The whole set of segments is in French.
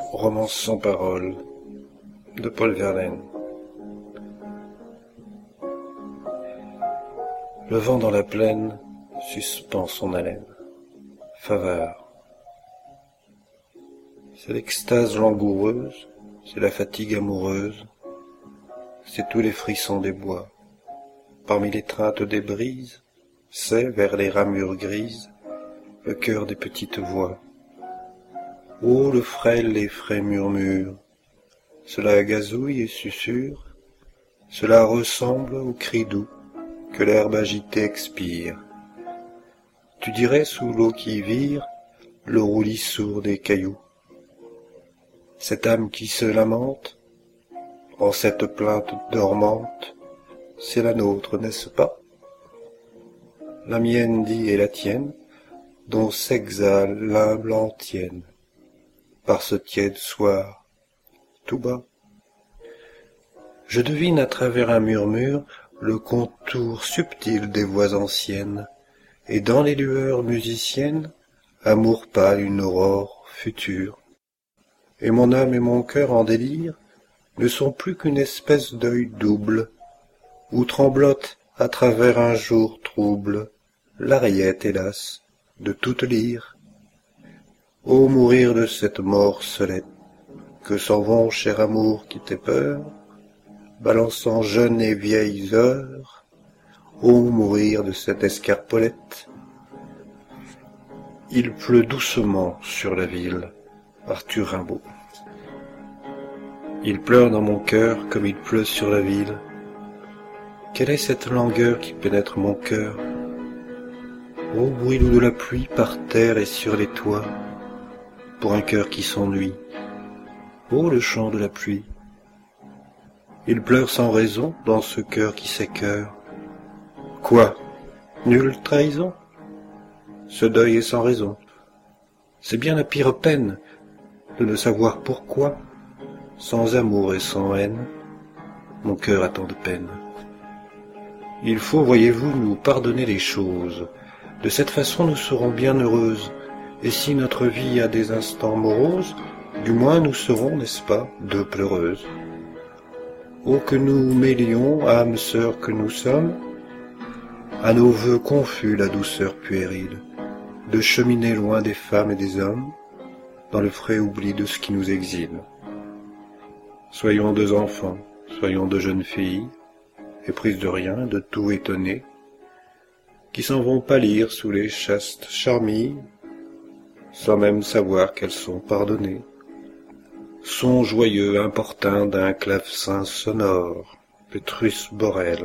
Romance sans parole de Paul Verlaine. Le vent dans la plaine suspend son haleine. Faveur. C'est l'extase langoureuse, c'est la fatigue amoureuse, c'est tous les frissons des bois. Parmi l'étreinte des brises, c'est, vers les ramures grises, le cœur des petites voix. Oh, le frêle et frais murmure, cela gazouille et susurre, cela ressemble au cri doux que l'herbe agitée expire. Tu dirais sous l'eau qui vire, le roulis sourd des cailloux. Cette âme qui se lamente, en cette plainte dormante, c'est la nôtre, n'est-ce pas? La mienne dit et la tienne, dont s'exhale l'humble antienne, par ce tiède soir, tout bas. Je devine à travers un murmure le contour subtil des voix anciennes, et dans les lueurs musiciennes, amour pâle une aurore future. Et mon âme et mon cœur en délire ne sont plus qu'une espèce d'œil double, où tremblote à travers un jour trouble l'ariette, hélas, de toute lyre. Ô mourir de cette mort solette, que s'en vont, cher amour, qui t'ait peur, balançant jeunes et vieilles heures, ô mourir de cette escarpolette. Il pleut doucement sur la ville. Arthur Rimbaud. Il pleure dans mon cœur comme il pleut sur la ville. Quelle est cette langueur qui pénètre mon cœur? Ô bruit doux de la pluie par terre et sur les toits, pour un cœur qui s'ennuie. Ô le chant de la pluie. Il pleure sans raison dans ce cœur qui s'écœure. Quoi? Nulle trahison? Ce deuil est sans raison. C'est bien la pire peine de ne savoir pourquoi, sans amour et sans haine, mon cœur a tant de peine. Il faut, voyez-vous, nous pardonner les choses. De cette façon nous serons bien heureuses, et si notre vie a des instants moroses, du moins nous serons, n'est-ce pas, deux pleureuses. Oh, que nous mêlions, âmes sœurs que nous sommes, à nos vœux confus la douceur puérile, de cheminer loin des femmes et des hommes, dans le frais oubli de ce qui nous exile. Soyons deux enfants, soyons deux jeunes filles, éprises de rien, de tout étonnées, qui s'en vont pâlir sous les chastes charmilles, sans même savoir qu'elles sont pardonnées. Son joyeux importun d'un clavecin sonore, Pétrus Borel.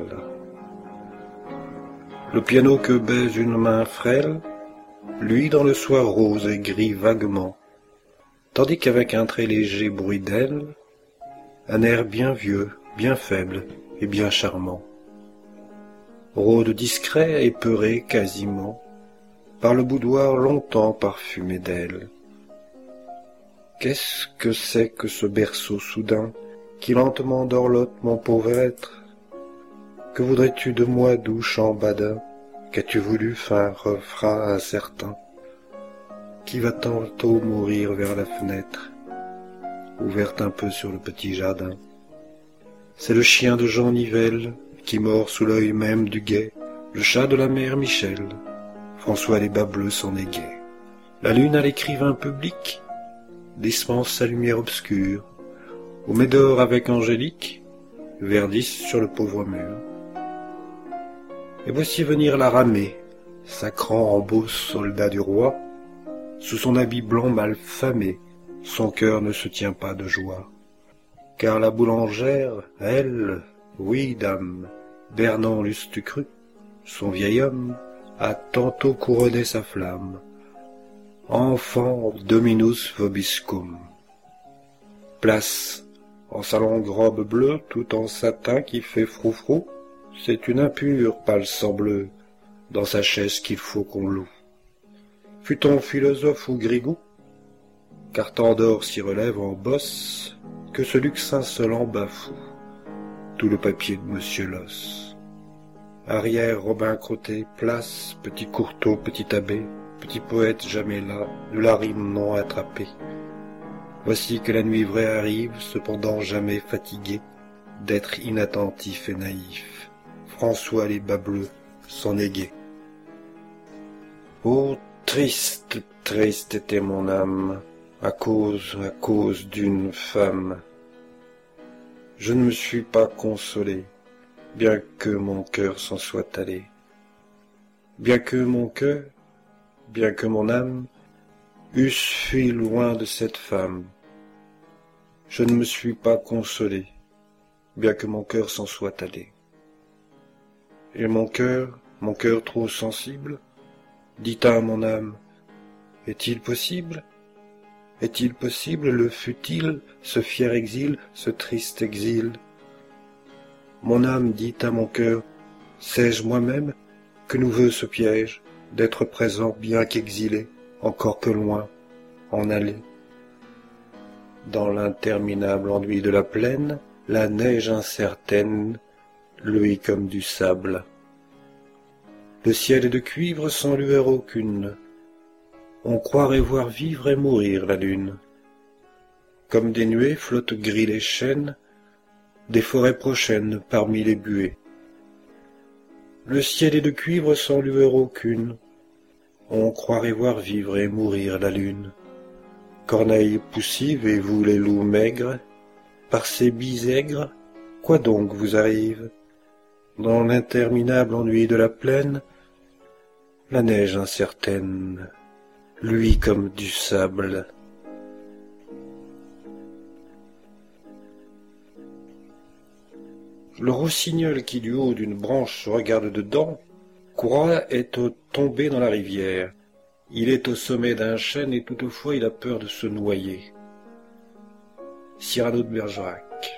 Le piano que baise une main frêle, lui dans le soir rose et gris vaguement, tandis qu'avec un très léger bruit d'ailes, un air bien vieux, bien faible et bien charmant, rôde discret et peuré quasiment, par le boudoir longtemps parfumé d'ailes. Qu'est-ce que c'est que ce berceau soudain qui lentement dorlote mon pauvre être? Que voudrais-tu de moi, doux chant badin? Qu'as-tu voulu, fin refrain incertain, qui va tantôt mourir vers la fenêtre, ouverte un peu sur le petit jardin? C'est le chien de Jean Nivelle qui mord sous l'œil même du guet, le chat de la mère Michel, François les bas bleus s'en est gai. La lune à l'écrivain public dispense sa lumière obscure, au Médor avec Angélique verdissent sur le pauvre mur. Et voici venir la ramée, sacrant en beau soldat du roi, sous son habit blanc mal famé, son cœur ne se tient pas de joie. Car la boulangère, elle, oui, dame, Bernan l'eusse-tu cru, son vieil homme, a tantôt couronné sa flamme. Enfant dominus vobiscum. Place, en sa longue robe bleue, tout en satin qui fait froufrou, c'est une impure pâle sang bleu, dans sa chaise qu'il faut qu'on loue. Fût-on philosophe ou grigou, car tant d'or s'y relève en bosse, que ce luxe insolent bafoue tout le papier de Monsieur Loss. Arrière, Robin Crotté, place, petit Courtauld, petit abbé, petit poète jamais là, de la rime non attrapée. Voici que la nuit vraie arrive, cependant jamais fatigué d'être inattentif et naïf. François les bas bleus s'en égaient. Oh, triste, triste était mon âme, à cause d'une femme. Je ne me suis pas consolé, bien que mon cœur s'en soit allé. Bien que mon cœur, bien que mon âme, eussent fui loin de cette femme. Je ne me suis pas consolé, bien que mon cœur s'en soit allé. Et mon cœur trop sensible, dit à mon âme, est-il possible le fut-il, ce fier exil, ce triste exil? Mon âme dit à mon cœur, sais-je moi-même que nous veut ce piège, d'être présent bien qu'exilé, encore que loin, en aller? Dans l'interminable enduit de la plaine, la neige incertaine luit comme du sable. Le ciel est de cuivre sans lueur aucune. On croirait voir vivre et mourir la lune. Comme des nuées flottent gris les chênes, des forêts prochaines parmi les buées. Le ciel est de cuivre sans lueur aucune. On croirait voir vivre et mourir la lune. Corneilles poussives et vous les loups maigres, par ces bisaigres, quoi donc vous arrive? Dans l'interminable ennui de la plaine, la neige incertaine luit comme du sable. Le rossignol qui du haut d'une branche regarde dedans, croit être tombé dans la rivière. Il est au sommet d'un chêne et toutefois il a peur de se noyer. Cyrano de Bergerac.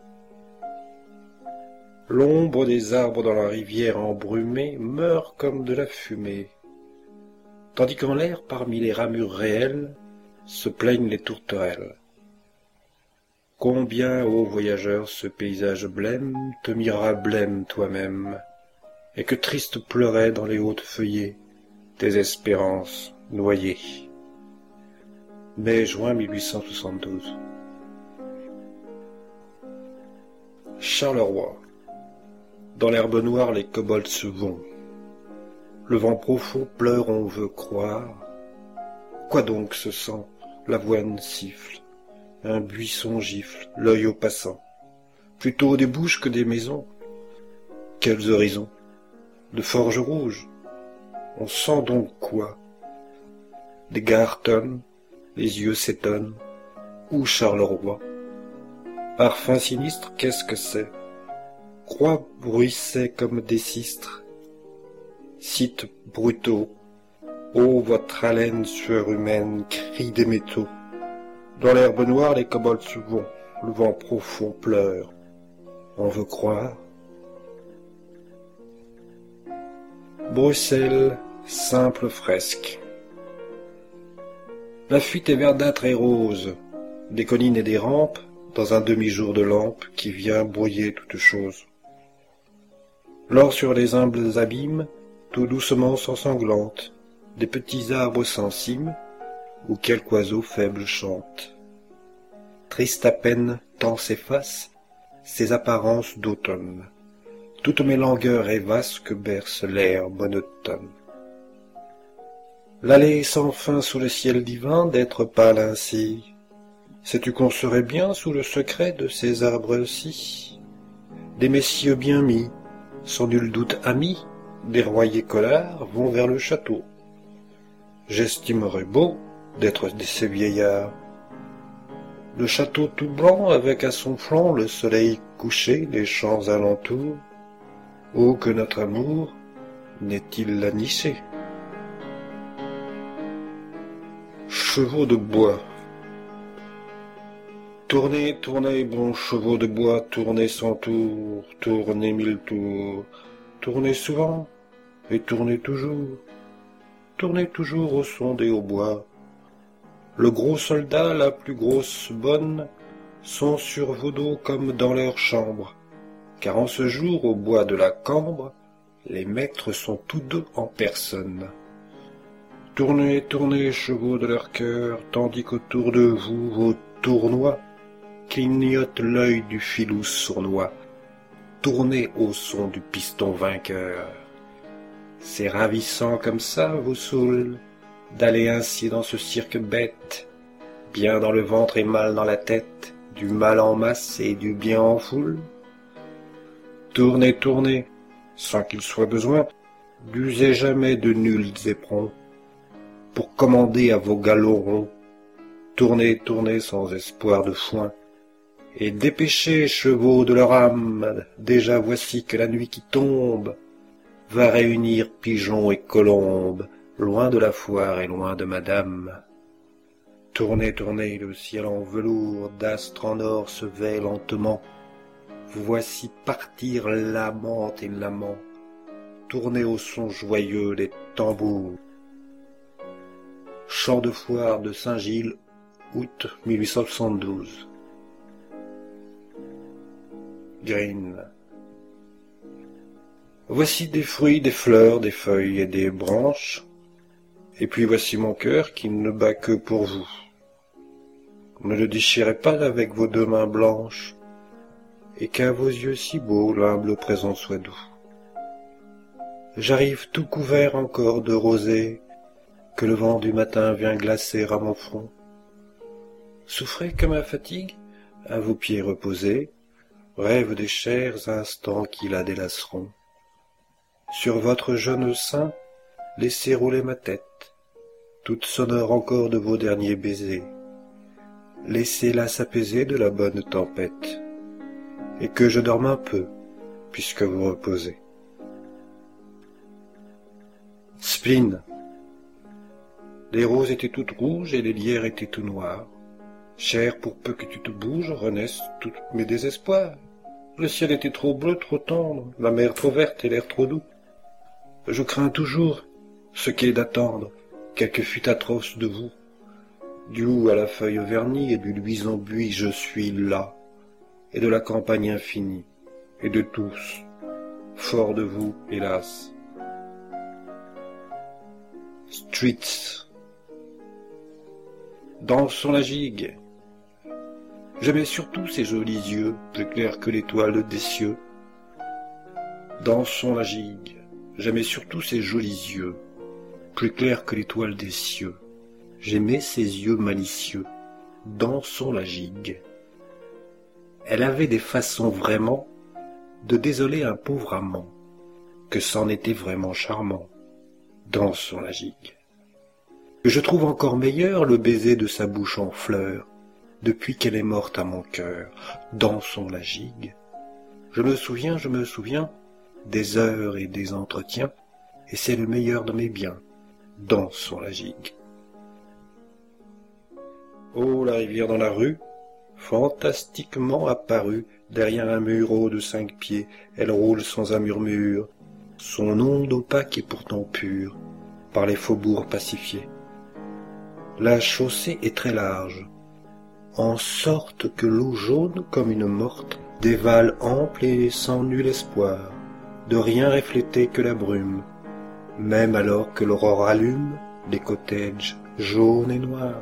L'ombre des arbres dans la rivière embrumée meurt comme de la fumée, tandis qu'en l'air, parmi les ramures réelles, se plaignent les tourterelles. Combien, ô voyageur, ce paysage blême te mirera blême toi-même, et que triste pleuraient dans les hautes feuillées tes espérances noyées. Mai-juin 1872. Charleroi. Dans l'herbe noire, les kobolds se vont. Le vent profond pleure, on veut croire. Quoi donc ce sang? L'avoine siffle, un buisson gifle, l'œil au passant. Plutôt des bouches que des maisons. Quels horizons? De forges rouges. On sent donc quoi? Des gartons, les yeux s'étonnent. Où Charleroi? Parfum sinistre, qu'est-ce que c'est? Croix bruissaient comme des sistres. Sites brutaux, ô votre haleine sueur humaine, crie des métaux. Dans l'herbe noire, les kobolds se vont, le vent profond pleure. On veut croire. Bruxelles, simple fresque. La fuite est verdâtre et rose, des collines et des rampes, dans un demi-jour de lampe qui vient brouiller toute chose. L'or sur les humbles abîmes, tout doucement s'ensanglante, des petits arbres sans cime, où quelque oiseau faible chante. Triste à peine, tant s'effacent ces apparences d'automne. Toutes mes langueurs est vaste que berce l'air monotone. L'allée sans fin sous le ciel divin d'être pâle ainsi, sais-tu qu'on serait bien sous le secret de ces arbres-ci? Des messieurs bien mis, sans nul doute amis, des royers collards vont vers le château. J'estimerais beau d'être de ces vieillards. Le château tout blanc, avec à son flanc le soleil couché, les champs alentours. Oh, que notre amour n'est-il la niché? Chevaux de bois. Tournez, tournez, bons chevaux de bois, tournez sans tour, tournez mille tours, tournez souvent et tournez toujours au son des hautbois. Le gros soldat, la plus grosse bonne, sont sur vos dos comme dans leur chambre, car en ce jour, au bois de la Cambre, les maîtres sont tous deux en personne. Tournez, tournez, chevaux de leur cœur, tandis qu'autour de vous, vos tournoie, clignote l'œil du filou sournois, tournez au son du piston vainqueur. C'est ravissant comme ça vous saoule, d'aller ainsi dans ce cirque bête, bien dans le ventre et mal dans la tête, du mal en masse et du bien en foule. Tournez, tournez, sans qu'il soit besoin d'user jamais de nuls éperons, pour commander à vos galops ronds. Tournez, tournez sans espoir de foin, et dépêchez, chevaux de leur âme, déjà voici que la nuit qui tombe va réunir pigeons et colombes, loin de la foire et loin de madame. Tournez, tournez, le ciel en velours d'astres en or se vêt lentement, vous voici partir l'amante et l'amant, tournez au son joyeux des tambours. Chant de foire de Saint-Gilles, août 1872. Green. Voici des fruits, des fleurs, des feuilles et des branches, et puis voici mon cœur qui ne bat que pour vous. Ne le déchirez pas avec vos deux mains blanches, et qu'à vos yeux si beaux l'humble présent soit doux. J'arrive tout couvert encore de rosée, que le vent du matin vient glacer à mon front. Souffrez comme à fatigue, à vos pieds reposés, rêve des chers instants qui la délaceront. Sur votre jeune sein, laissez rouler ma tête, toute sonore encore de vos derniers baisers. Laissez-la s'apaiser de la bonne tempête, et que je dorme un peu, puisque vous reposez. Spleen. Les roses étaient toutes rouges et les lierres étaient tout noirs. Cher, pour peu que tu te bouges, renaissent tous mes désespoirs. Le ciel était trop bleu, trop tendre, la mer trop verte et l'air trop doux. Je crains toujours ce qu'est d'attendre, quelque fût atroce de vous. Du loup à la feuille vernie et du luisant buis, je suis là, et de la campagne infinie, et de tous, fort de vous, hélas. Streets. Dansons la gigue. J'aimais surtout ces jolis yeux, plus clairs que l'étoile des cieux. Dansons la gigue. J'aimais surtout ces jolis yeux, plus clairs que l'étoile des cieux. J'aimais ces yeux malicieux. Dansons la gigue. Elle avait des façons vraiment de désoler un pauvre amant, que c'en était vraiment charmant. Dansons la gigue. Je trouve encore meilleur le baiser de sa bouche en fleurs, depuis qu'elle est morte à mon cœur. Dansons la gigue. Je me souviens, des heures et des entretiens, et c'est le meilleur de mes biens. Dansons la gigue. Oh, la rivière dans la rue, fantastiquement apparue, derrière un mur haut de 5 pieds, elle roule sans un murmure, son onde opaque et pourtant pure, par les faubourgs pacifiés. La chaussée est très large, en sorte que l'eau jaune comme une morte dévale ample et sans nul espoir, de rien refléter que la brume, même alors que l'aurore allume les cottages jaunes et noirs.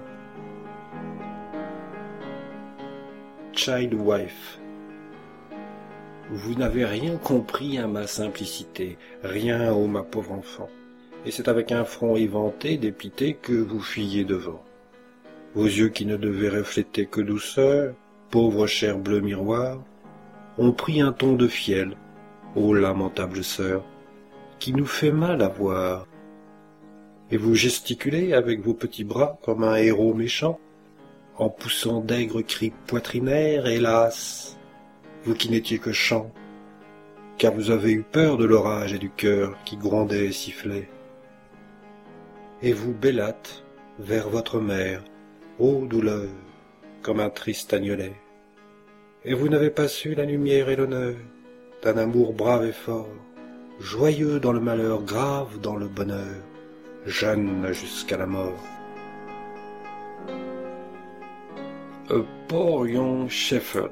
Child wife. Vous n'avez rien compris à ma simplicité, rien, ô ma pauvre enfant, et c'est avec un front éventé, dépité, que vous fuyez devant. Vos yeux qui ne devaient refléter que douceur, pauvre chair bleu miroir, ont pris un ton de fiel, ô lamentable sœur, qui nous fait mal à voir. Et vous gesticulez avec vos petits bras comme un héros méchant, en poussant d'aigres cris poitrinaires, hélas, vous qui n'étiez que chant, car vous avez eu peur de l'orage et du cœur qui grondait et sifflait. Et vous bellâtes vers votre mère, ô douleur, comme un triste agnelet. Et vous n'avez pas su la lumière et l'honneur d'un amour brave et fort, joyeux dans le malheur, grave dans le bonheur, jeune jusqu'à la mort. A poor young shepherd.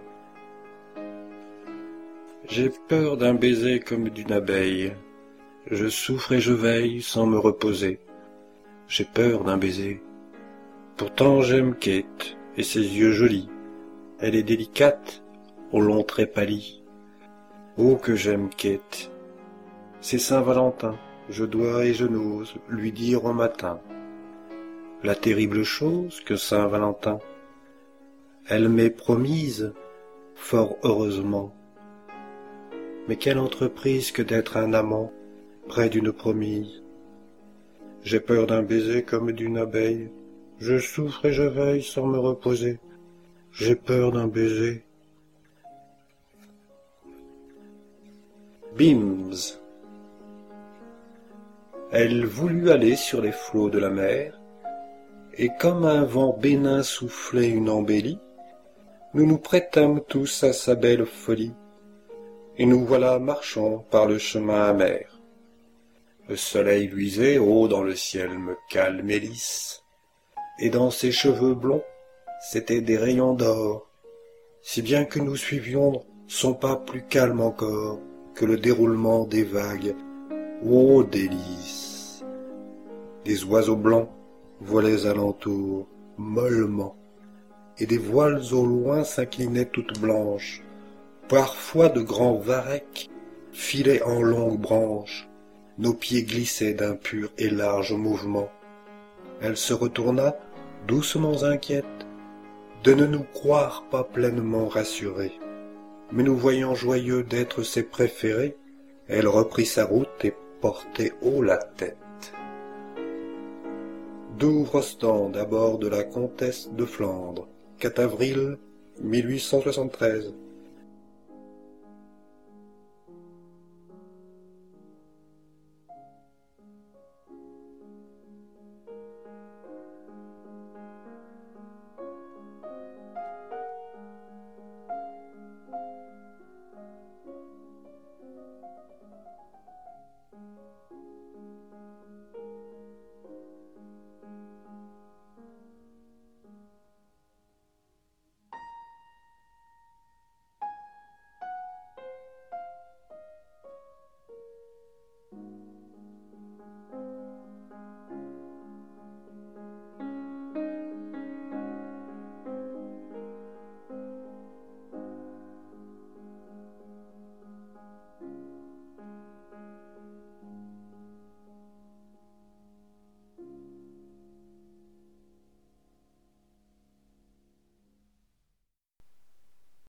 J'ai peur d'un baiser comme d'une abeille, je souffre et je veille sans me reposer. J'ai peur d'un baiser, pourtant j'aime Kate, et ses yeux jolis. Elle est délicate, aux longs traits pâlis. Oh, que j'aime Kate. C'est Saint-Valentin, je dois et je n'ose lui dire au matin la terrible chose que Saint-Valentin. Elle m'est promise, fort heureusement. Mais quelle entreprise que d'être un amant près d'une promise. J'ai peur d'un baiser comme d'une abeille, je souffre et je veille sans me reposer. J'ai peur d'un baiser. Bims. Elle voulut aller sur les flots de la mer, et comme un vent bénin soufflait une embellie, nous nous prêtâmes tous à sa belle folie, et nous voilà marchant par le chemin amer. Le soleil luisait haut dans le ciel me calme et lisse, et dans ses cheveux blonds, c'étaient des rayons d'or, si bien que nous suivions son pas plus calme encore que le déroulement des vagues. Ô délices! Des oiseaux blancs volaient alentour, mollement, et des voiles au loin s'inclinaient toutes blanches. Parfois de grands varechs filaient en longues branches, nos pieds glissaient d'un pur et large mouvement. Elle se retourna, doucement inquiète, de ne nous croire pas pleinement rassurés. Mais nous voyant joyeux d'être ses préférés, elle reprit sa route et portait haut la tête. Douvres-Ostende à bord de la Comtesse de Flandre, 4 avril 1873.